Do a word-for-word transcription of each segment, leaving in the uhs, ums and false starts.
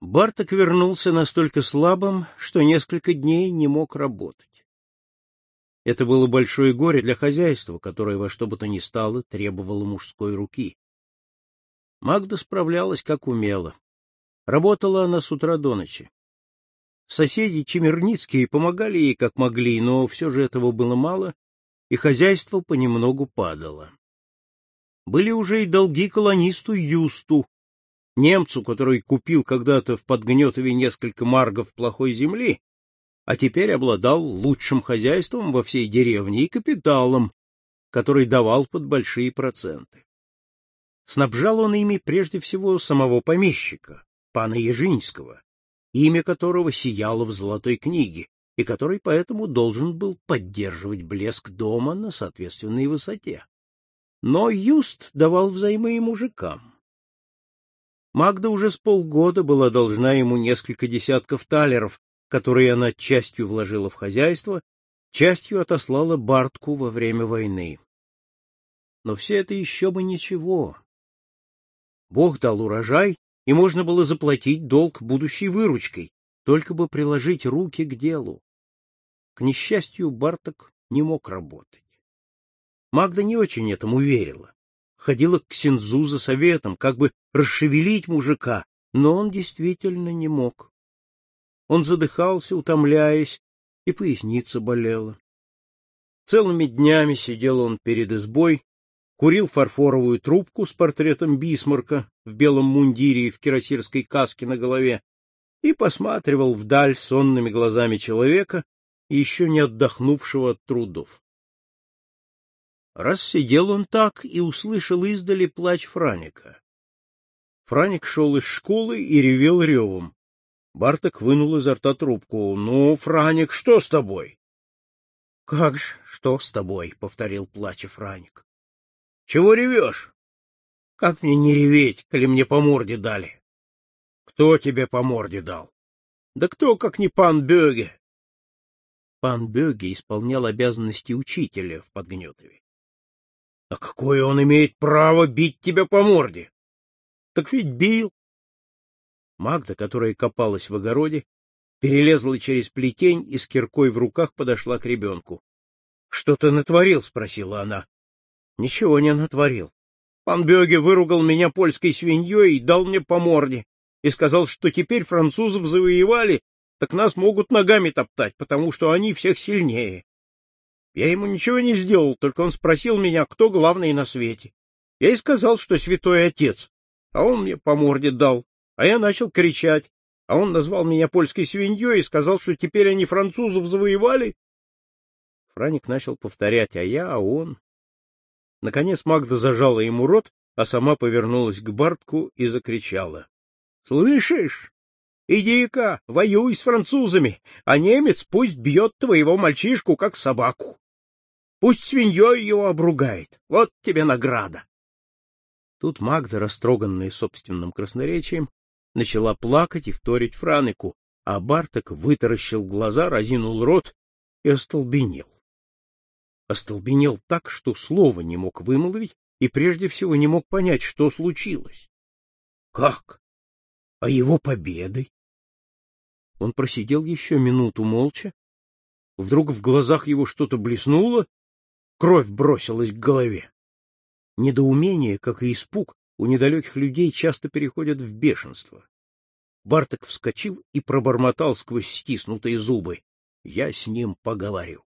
Барток вернулся настолько слабым, что несколько дней не мог работать. Это было большое горе для хозяйства, которое во что бы то ни стало требовало мужской руки. Магда справлялась как умела. Работала она с утра до ночи. Соседи чемерницкие помогали ей как могли, но все же этого было мало, и хозяйство понемногу падало. Были уже и долги колонисту Юсту, немцу, который купил когда-то в Подгнетове несколько маргов плохой земли, а теперь обладал лучшим хозяйством во всей деревне и капиталом, который давал под большие проценты. Снабжал он ими прежде всего самого помещика, пана Ежинского, имя которого сияло в золотой книге, и который поэтому должен был поддерживать блеск дома на соответственной высоте. Но Юст давал взаймы и мужикам. Магда уже с полгода была должна ему несколько десятков талеров, которые она частью вложила в хозяйство, частью отослала Бартку во время войны. Но все это еще бы ничего. Бог дал урожай, и можно было заплатить долг будущей выручкой, только бы приложить руки к делу. К несчастью, Барток не мог работать. Магда не очень этому верила. Ходила к ксензу за советом, как бы расшевелить мужика, но он действительно не мог. Он задыхался, утомляясь, и поясница болела. Целыми днями сидел он перед избой, курил фарфоровую трубку с портретом Бисмарка в белом мундире и в кирасирской каске на голове и посматривал вдаль сонными глазами человека, еще не отдохнувшего от трудов. Раз сидел он так и услышал издали плач Франика. Франик шел из школы и ревел ревом. Барток вынул изо рта трубку. — Ну, Франик, что с тобой? — Как ж, что с тобой? — повторил плача Франик. — Чего ревешь? — Как мне не реветь, коли мне по морде дали? — Кто тебе по морде дал? — Да кто, как не пан Бёге? Пан Бёге исполнял обязанности учителя в Подгнетове. — А какое он имеет право бить тебя по морде? — Так ведь бил. Магда, которая копалась в огороде, перелезла через плетень и с киркой в руках подошла к ребенку. — Что ты натворил? — спросила она. — Ничего не натворил. Пан Бёге выругал меня польской свиньей и дал мне по морде, и сказал, что теперь французов завоевали, так нас могут ногами топтать, потому что они всех сильнее. Я ему ничего не сделал, только он спросил меня, кто главный на свете. Я и сказал, что святой отец, а он мне по морде дал, а я начал кричать, а он назвал меня польской свиньей и сказал, что теперь они французов завоевали. Франик начал повторять, а я, а он. Наконец Магда зажала ему рот, а сама повернулась к Бартку и закричала. — Слышишь? Иди-ка, воюй с французами, а немец пусть бьет твоего мальчишку, как собаку. Пусть свиньей его обругает. Вот тебе награда. Тут Магда, растроганная собственным красноречием, начала плакать и вторить Франику, а Барток вытаращил глаза, разинул рот и остолбенел. Остолбенел так, что слова не мог вымолвить и прежде всего не мог понять, что случилось. Как? А его победой? Он просидел еще минуту молча. Вдруг в глазах его что-то блеснуло, кровь бросилась к голове. Недоумение, как и испуг, у недалеких людей часто переходят в бешенство. Барток вскочил и пробормотал сквозь стиснутые зубы: — Я с ним поговорю.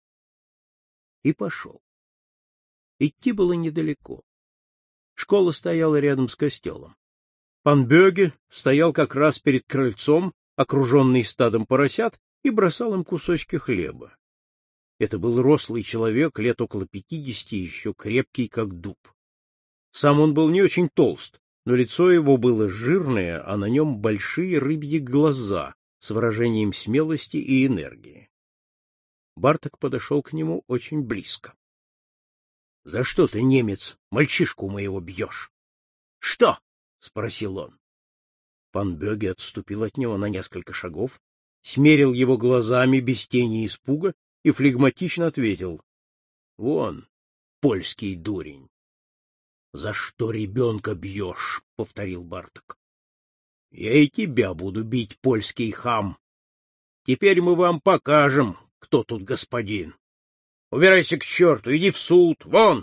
И пошел. Идти было недалеко. Школа стояла рядом с костелом. Пан Бёге стоял как раз перед крыльцом, окруженный стадом поросят, и бросал им кусочки хлеба. Это был рослый человек, лет около пятидесяти, еще крепкий, как дуб. Сам он был не очень толст, но лицо его было жирное, а на нем большие рыбьи глаза с выражением смелости и энергии. Барток подошел к нему очень близко. — За что ты, немец, мальчишку моего бьешь? — Что? — спросил он. Пан Бёге отступил от него на несколько шагов, смерил его глазами без тени испуга и флегматично ответил: — Вон, польский дурень. — За что ребенка бьешь? — повторил Барток. Я и тебя буду бить, польский хам. Теперь мы вам покажем, кто тут господин. Убирайся к черту, иди в суд, вон!»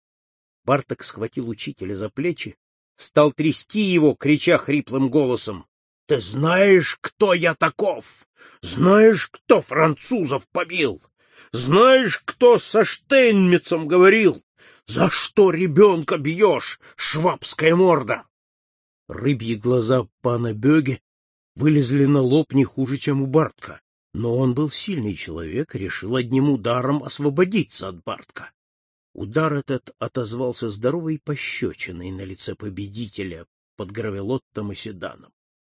Барток схватил учителя за плечи, стал трясти его, крича хриплым голосом: «Ты знаешь, кто я таков? Знаешь, кто французов побил? Знаешь, кто со Штейнмитцем говорил? За что ребенка бьешь, швабская морда?» Рыбьи глаза пана Бёге вылезли на лоб не хуже, чем у Бартка, но он был сильный человек и решил одним ударом освободиться от Бартка. Удар этот отозвался здоровой пощечиной на лице победителя под Гравелоттом и Седаном.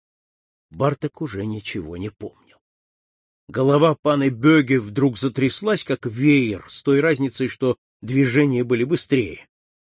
Барток уже ничего не помнил. Голова пана Бёге вдруг затряслась, как веер, с той разницей, что движения были быстрее.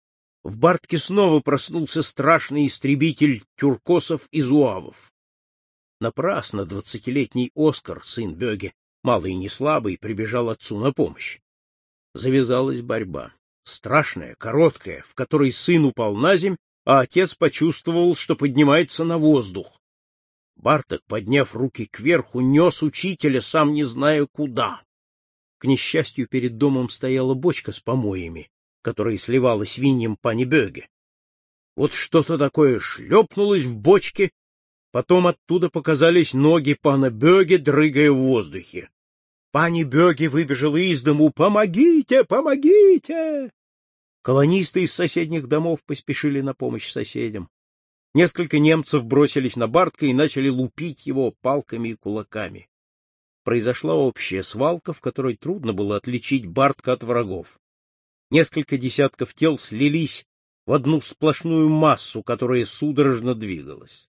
В Бартке снова проснулся страшный истребитель тюркосов и зуавов. Напрасно двадцатилетний Оскар, сын Бёге, малый и не слабый, прибежал отцу на помощь. Завязалась борьба. Страшная, короткая, в которой сын упал на земь, а отец почувствовал, что поднимается на воздух. Барток, подняв руки кверху, нес учителя, сам не зная куда. К несчастью, перед домом стояла бочка с помоями, которая сливала свиньям пани Бёге. Вот что-то такое шлепнулось в бочке, потом оттуда показались ноги пана Бёге, дрыгая в воздухе. Пани Бёге выбежала из дому: «Помогите, помогите!» Колонисты из соседних домов поспешили на помощь соседям. Несколько немцев бросились на Бартка и начали лупить его палками и кулаками. Произошла общая свалка, в которой трудно было отличить Бартка от врагов. Несколько десятков тел слились в одну сплошную массу, которая судорожно двигалась.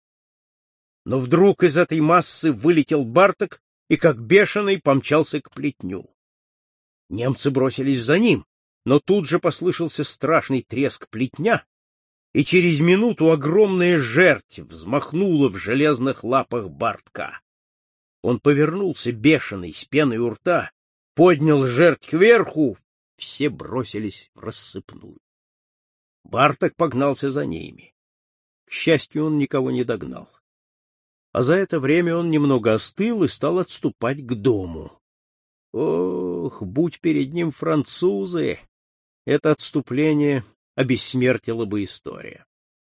Но вдруг из этой массы вылетел Барток и, как бешеный, помчался к плетню. Немцы бросились за ним, но тут же послышался страшный треск плетня, и через минуту огромная жерть взмахнула в железных лапах Бартка. Он повернулся бешеный, с пеной у рта, поднял жерть кверху, все бросились в рассыпную. Барток погнался за ними. К счастью, он никого не догнал. А за это время он немного остыл и стал отступать к дому. Ох, будь перед ним французы, это отступление обессмертило бы история.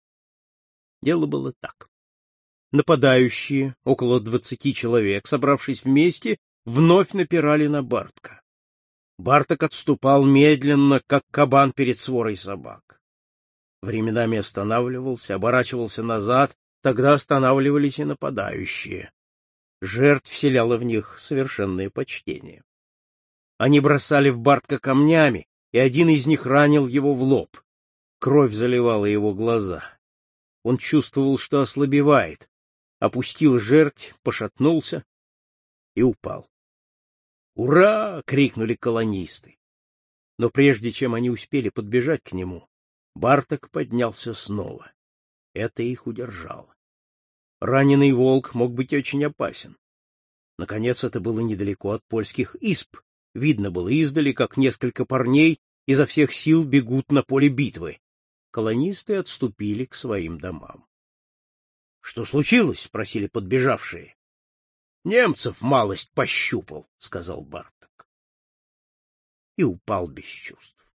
Дело было так. Нападающие, около двадцати человек, собравшись вместе, вновь напирали на Бартка. Барток отступал медленно, как кабан перед сворой собак. Временами останавливался, оборачивался назад, тогда останавливались и нападающие. Жертв вселяла в них совершенное почтение. Они бросали в Бартка камнями, и один из них ранил его в лоб. Кровь заливала его глаза. Он чувствовал, что ослабевает, опустил жерть, пошатнулся и упал. «Ура!» — крикнули колонисты. Но прежде чем они успели подбежать к нему, Барток поднялся снова. Это их удержало. Раненый волк мог быть очень опасен. Наконец, это было недалеко от польских изб. Видно было издали, как несколько парней изо всех сил бегут на поле битвы. Колонисты отступили к своим домам. — Что случилось? — спросили подбежавшие. — Немцев малость пощупал, — сказал Барток. И упал без чувств.